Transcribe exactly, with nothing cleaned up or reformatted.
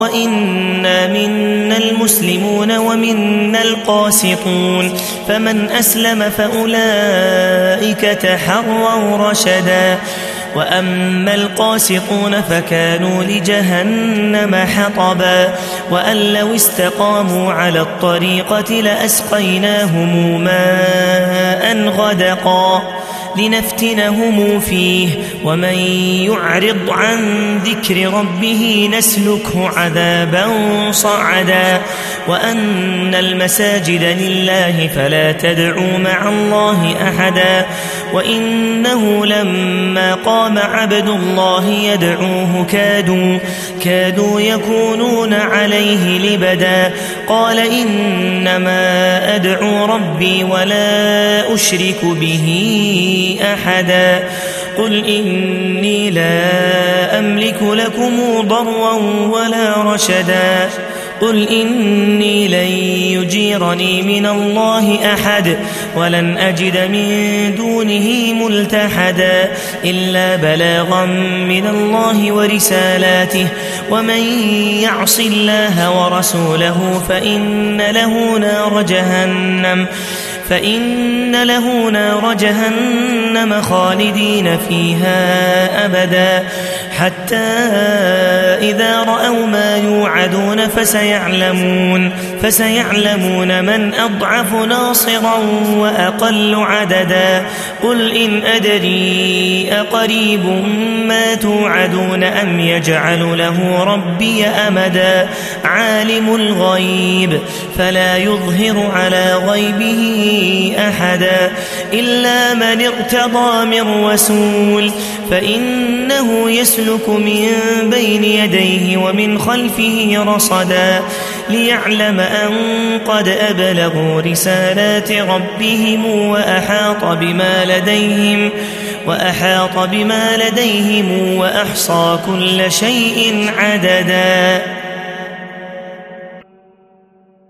وإنا منا المسلمون ومنا القاسطون فمن أسلم فأولئك تحروا رشدا وأما القاسطون فكانوا لجهنم حطبا وأن لو استقاموا على الطريقة لأسقيناهم ماء غدقا لنفتنهم فيه ومن يعرض عن ذكر ربه نسلكه عذابا صعدا وأن المساجد لله فلا تدعوا مع الله أحدا وإنه لما قام عبد الله يدعوه كادوا, كادوا يكونون عليه لبدا قال إنما أدعو ربي ولا أشرك به أحدا قل إني لا أملك لكم ضرا ولا رشدا قل إني لن يجيرني من الله أحد ولن أجد من دونه ملتحدا إلا بلاغا من الله ورسالاته ومن يعص الله ورسوله فإن له نار جهنم فإن له نار جهنم خالدين فيها أبدا حتى إذا رأوا ما يوعدون فسيعلمون, فسيعلمون من أضعف ناصرا وأقل عددا قل إن أدري أقريب ما توعدون أم يجعل له ربي أمدا عالم الغيب فلا يظهر على غيبه أحدا إلا من ارتضى من رسول فإنه يسلك من بين يديه ومن خلفه رصدا ليعلم أن قد أبلغوا رسالات ربهم وأحاط بما لديهم وأحاط بما لديهم وأحصى كل شيء عددا.